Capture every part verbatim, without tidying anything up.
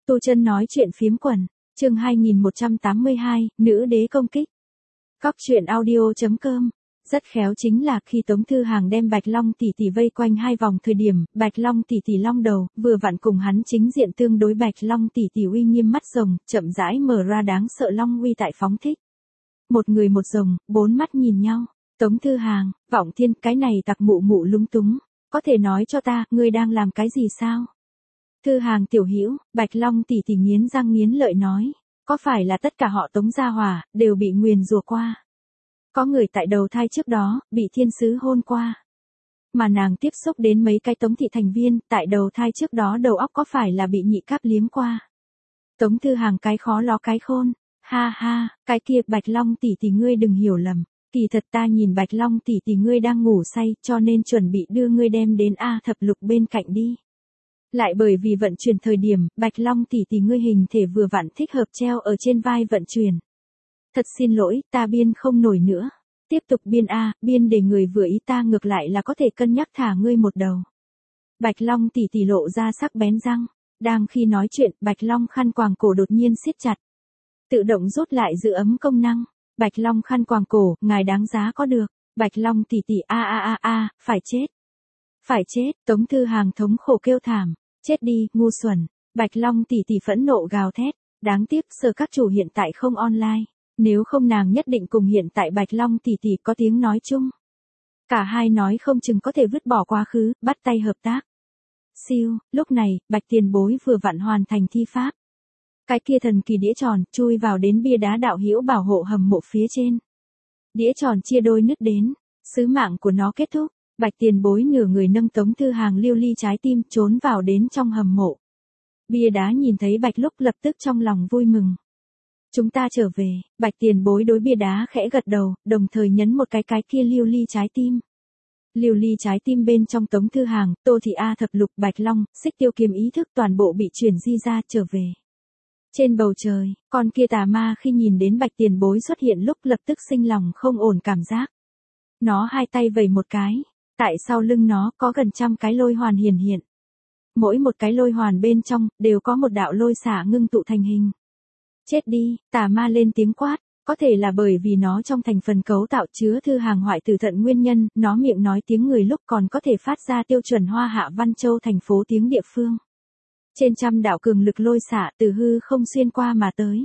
Tu Chân nói chuyện phiếm quần, chương hai nghìn một trăm tám mươi hai, nữ đế công kích. Cóc truyện audio.com. Rất khéo chính là khi Tống Thư Hàng đem Bạch Long tỷ tỷ vây quanh hai vòng thời điểm, Bạch Long tỷ tỷ long đầu, vừa vặn cùng hắn chính diện tương đối Bạch Long tỷ tỷ uy nghiêm mắt rồng, chậm rãi mở ra đáng sợ long uy tại phóng thích. Một người một rồng, bốn mắt nhìn nhau. Tống Thư Hàng, Vọng Thiên, cái này tặc mụ mụ lúng túng, có thể nói cho ta, ngươi đang làm cái gì sao? Thư Hàng tiểu hữu, Bạch Long tỷ tỷ nghiến răng nghiến lợi nói, có phải là tất cả họ Tống gia hỏa đều bị nguyền rủa qua? Có người tại đầu thai trước đó bị thiên sứ hôn qua, mà nàng tiếp xúc đến mấy cái Tống thị thành viên, tại đầu thai trước đó đầu óc có phải là bị nhị cáp liếm qua? Tống Thư Hàng cái khó ló cái khôn, ha ha, cái kia Bạch Long tỷ tỷ ngươi đừng hiểu lầm, kỳ thật ta nhìn Bạch Long tỷ tỷ ngươi đang ngủ say, cho nên chuẩn bị đưa ngươi đem đến A thập lục bên cạnh đi. Lại bởi vì vận chuyển thời điểm, Bạch Long tỷ tỷ ngươi hình thể vừa vặn thích hợp treo ở trên vai vận chuyển. Thật xin lỗi, ta biên không nổi nữa. Tiếp tục biên A, biên để người vừa ý ta ngược lại là có thể cân nhắc thả ngươi một đầu. Bạch Long tỷ tỷ lộ ra sắc bén răng. Đang khi nói chuyện, Bạch Long khăn quàng cổ đột nhiên siết chặt. Tự động rút lại giữ ấm công năng. Bạch Long khăn quàng cổ, ngài đáng giá có được. Bạch Long tỷ tỷ a a a a, phải chết. Phải chết, Tống Thư Hàng thống khổ kêu thảm. Chết đi, ngu xuẩn. Bạch Long tỷ tỷ phẫn nộ gào thét. Đáng tiếc, sở các chủ hiện tại không online. Nếu không nàng nhất định cùng hiện tại Bạch Long tỷ tỷ có tiếng nói chung. Cả hai nói không chừng có thể vứt bỏ quá khứ, bắt tay hợp tác. Siêu, lúc này, Bạch Tiền Bối vừa vặn hoàn thành thi pháp. Cái kia thần kỳ đĩa tròn, chui vào đến bia đá đạo hữu bảo hộ hầm mộ phía trên. Đĩa tròn chia đôi nứt đến, sứ mạng của nó kết thúc. Bạch Tiền Bối nửa người nâng Tống Thư Hàng lưu ly trái tim trốn vào đến trong hầm mộ. Bia đá nhìn thấy Bạch lúc lập tức trong lòng vui mừng. Chúng ta trở về, Bạch Tiền Bối đối bia đá khẽ gật đầu, đồng thời nhấn một cái cái kia lưu ly trái tim. Lưu ly trái tim bên trong Tống Thư Hàng, Tô Thị A thập lục Bạch Long, Xích Tiêu Kiếm ý thức toàn bộ bị chuyển di ra trở về. Trên bầu trời, con kia tà ma khi nhìn đến Bạch Tiền Bối xuất hiện lúc lập tức sinh lòng không ổn cảm giác. Nó hai tay vẩy một cái, tại sau lưng nó có gần trăm cái lôi hoàn hiển hiện. Mỗi một cái lôi hoàn bên trong, đều có một đạo lôi xả ngưng tụ thành hình. Chết đi, tà ma lên tiếng quát, có thể là bởi vì nó trong thành phần cấu tạo chứa Thư Hàng hoại tử thận nguyên nhân, nó miệng nói tiếng người lúc còn có thể phát ra tiêu chuẩn Hoa Hạ Văn Châu thành phố tiếng địa phương. Trên trăm đạo cường lực lôi xả từ hư không xuyên qua mà tới.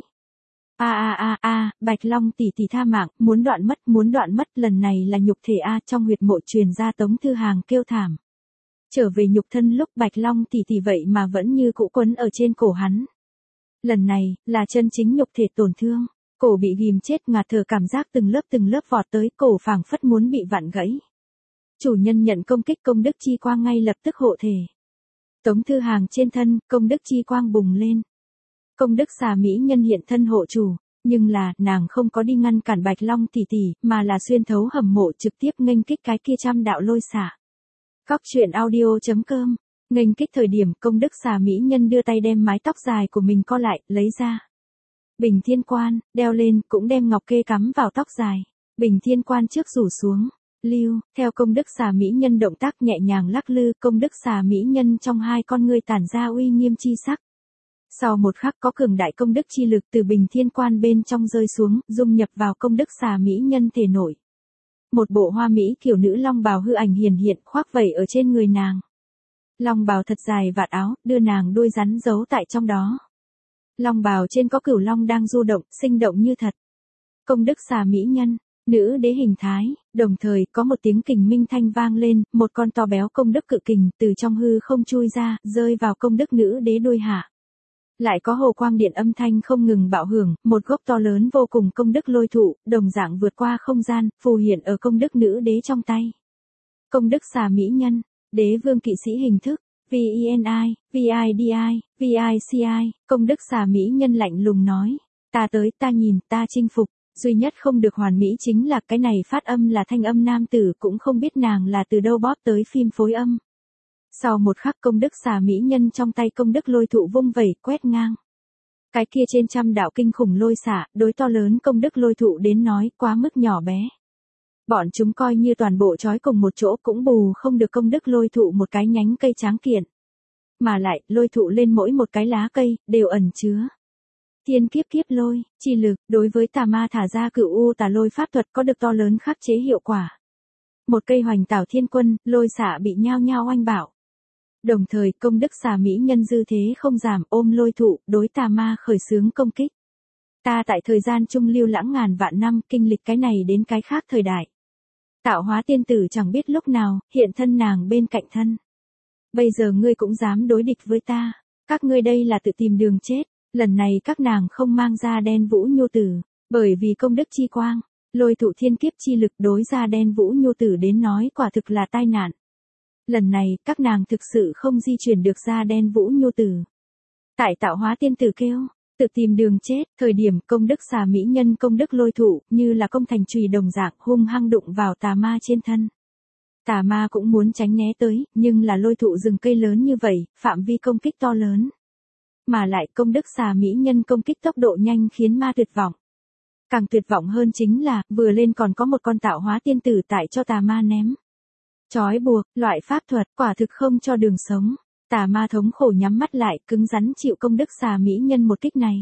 A a a a, Bạch Long tỷ tỷ tha mạng, muốn đoạn mất, muốn đoạn mất, lần này là nhục thể a, trong huyệt mộ truyền ra Tống Thư Hàng kêu thảm. Trở về nhục thân lúc Bạch Long tỷ tỷ vậy mà vẫn như cũ quấn ở trên cổ hắn. Lần này, là chân chính nhục thể tổn thương, cổ bị ghim chết ngạt thở cảm giác từng lớp từng lớp vọt tới, cổ phảng phất muốn bị vặn gãy. Chủ nhân nhận công kích công đức chi quang ngay lập tức hộ thể. Tống Thư Hàng trên thân, công đức chi quang bùng lên. Công đức xà mỹ nhân hiện thân hộ chủ, nhưng là, nàng không có đi ngăn cản Bạch Long tỷ tỷ, mà là xuyên thấu hầm mộ trực tiếp nghênh kích cái kia trăm đạo lôi xả. Cóc truyện audio.com. Nghênh kích thời điểm công đức xà mỹ nhân đưa tay đem mái tóc dài của mình co lại, lấy ra. Bình thiên quan, đeo lên, cũng đem ngọc kê cắm vào tóc dài. Bình thiên quan trước rủ xuống. Lưu, theo công đức xà mỹ nhân động tác nhẹ nhàng lắc lư, công đức xà mỹ nhân trong hai con ngươi tản ra uy nghiêm chi sắc. Sau một khắc có cường đại công đức chi lực từ bình thiên quan bên trong rơi xuống, dung nhập vào công đức xà mỹ nhân thể nội. Một bộ hoa mỹ kiểu nữ long bào hư ảnh hiển hiện khoác vẩy ở trên người nàng. Long bào thật dài vạt áo, đưa nàng đuôi rắn giấu tại trong đó. Long bào trên có cửu long đang du động, sinh động như thật. Công đức xà mỹ nhân, nữ đế hình thái, đồng thời có một tiếng kình minh thanh vang lên, một con to béo công đức cự kình từ trong hư không chui ra, rơi vào công đức nữ đế đuôi hạ. Lại có hồ quang điện âm thanh không ngừng bạo hưởng, một gốc to lớn vô cùng công đức lôi thụ, đồng dạng vượt qua không gian, phù hiện ở công đức nữ đế trong tay. Công đức xà mỹ nhân, đế vương kỵ sĩ hình thức, VENI, VIDI, VICI, công đức xà mỹ nhân lạnh lùng nói, ta tới, ta nhìn, ta chinh phục, duy nhất không được hoàn mỹ chính là cái này phát âm là thanh âm nam tử, cũng không biết nàng là từ đâu bóp tới phim phối âm. Sau một khắc công đức xà mỹ nhân trong tay công đức lôi thụ vung vẩy, quét ngang. Cái kia trên trăm đạo kinh khủng lôi xả, đối to lớn công đức lôi thụ đến nói quá mức nhỏ bé. Bọn chúng coi như toàn bộ trói cùng một chỗ cũng bù không được công đức lôi thụ một cái nhánh cây tráng kiện. Mà lại, lôi thụ lên mỗi một cái lá cây, đều ẩn chứa thiên kiếp kiếp lôi, chi lực, đối với tà ma thả ra cửu u tà lôi pháp thuật có được to lớn khắc chế hiệu quả. Một cây hoành tảo thiên quân, lôi xạ bị nhao nhao oanh bạo. Đồng thời công đức xà mỹ nhân dư thế không giảm, ôm lôi thụ, đối tà ma khởi xướng công kích. Ta tại thời gian trung lưu lãng ngàn vạn năm, kinh lịch cái này đến cái khác thời đại. Tạo hóa tiên tử chẳng biết lúc nào, hiện thân nàng bên cạnh thân. Bây giờ ngươi cũng dám đối địch với ta, các ngươi đây là tự tìm đường chết, lần này các nàng không mang ra đen vũ nhu tử, bởi vì công đức chi quang, lôi thụ thiên kiếp chi lực đối ra đen vũ nhu tử đến nói quả thực là tai nạn. Lần này, các nàng thực sự không di chuyển được ra đen vũ nhu tử. Tại tạo hóa tiên tử kêu, tự tìm đường chết, thời điểm công đức xà mỹ nhân công đức lôi thụ, như là công thành chùy đồng dạng hung hăng đụng vào tà ma trên thân. Tà ma cũng muốn tránh né tới, nhưng là lôi thụ rừng cây lớn như vậy, phạm vi công kích to lớn. Mà lại công đức xà mỹ nhân công kích tốc độ nhanh khiến ma tuyệt vọng. Càng tuyệt vọng hơn chính là, vừa lên còn có một con tạo hóa tiên tử tại cho tà ma ném. Chói buộc, loại pháp thuật, quả thực không cho đường sống. Tà ma thống khổ nhắm mắt lại, cứng rắn chịu công đức xà mỹ nhân một kích này.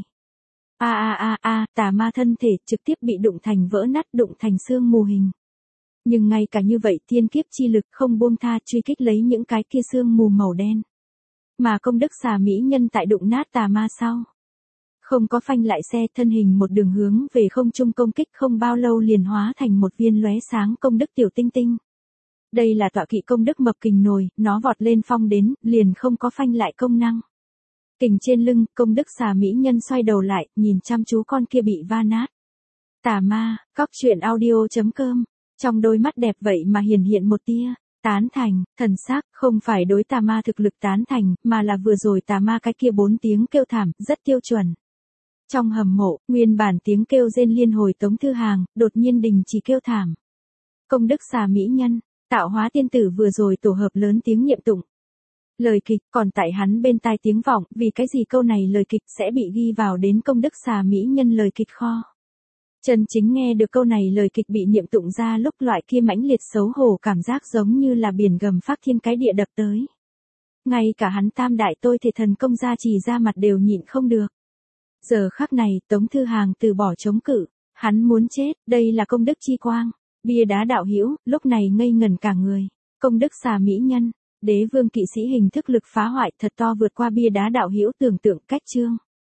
A a a a, tà ma thân thể trực tiếp bị đụng thành vỡ nát, đụng thành xương mù hình. Nhưng ngay cả như vậy thiên kiếp chi lực không buông tha truy kích lấy những cái kia xương mù màu đen. Mà công đức xà mỹ nhân tại đụng nát tà ma sau. Không có phanh lại xe, thân hình một đường hướng về không trung công kích, không bao lâu liền hóa thành một viên lóe sáng công đức tiểu tinh tinh. Đây là tọa kỵ công đức mập kình nồi, nó vọt lên phong đến, liền không có phanh lại công năng. Kình trên lưng, công đức xà mỹ nhân xoay đầu lại, nhìn chăm chú con kia bị va nát. Tà ma, cóc truyện audio chấm com, trong đôi mắt đẹp vậy mà hiển hiện một tia tán thành, thần sắc, không phải đối tà ma thực lực tán thành, mà là vừa rồi tà ma cái kia bốn tiếng kêu thảm, rất tiêu chuẩn. Trong hầm mộ, nguyên bản tiếng kêu rên liên hồi Tống Thư Hàng, đột nhiên đình chỉ kêu thảm. Công đức xà mỹ nhân, tạo hóa tiên tử vừa rồi tổ hợp lớn tiếng niệm tụng. Lời kịch, còn tại hắn bên tai tiếng vọng, vì cái gì câu này lời kịch sẽ bị ghi vào đến công đức xà mỹ nhân lời kịch kho. Chân chính nghe được câu này lời kịch bị niệm tụng ra lúc loại kia mãnh liệt xấu hổ cảm giác giống như là biển gầm phát thiên cái địa đập tới. Ngay cả hắn tam đại tôi thể thần công gia trì ra mặt đều nhịn không được. Giờ khắc này, Tống Thư Hàng từ bỏ chống cự, hắn muốn chết, đây là công đức chi quang. Bia đá đạo hữu lúc này ngây ngẩn cả người. Công đức xà mỹ nhân, đế vương kỵ sĩ hình thức lực phá hoại thật to vượt qua bia đá đạo hữu tưởng tượng cách chương.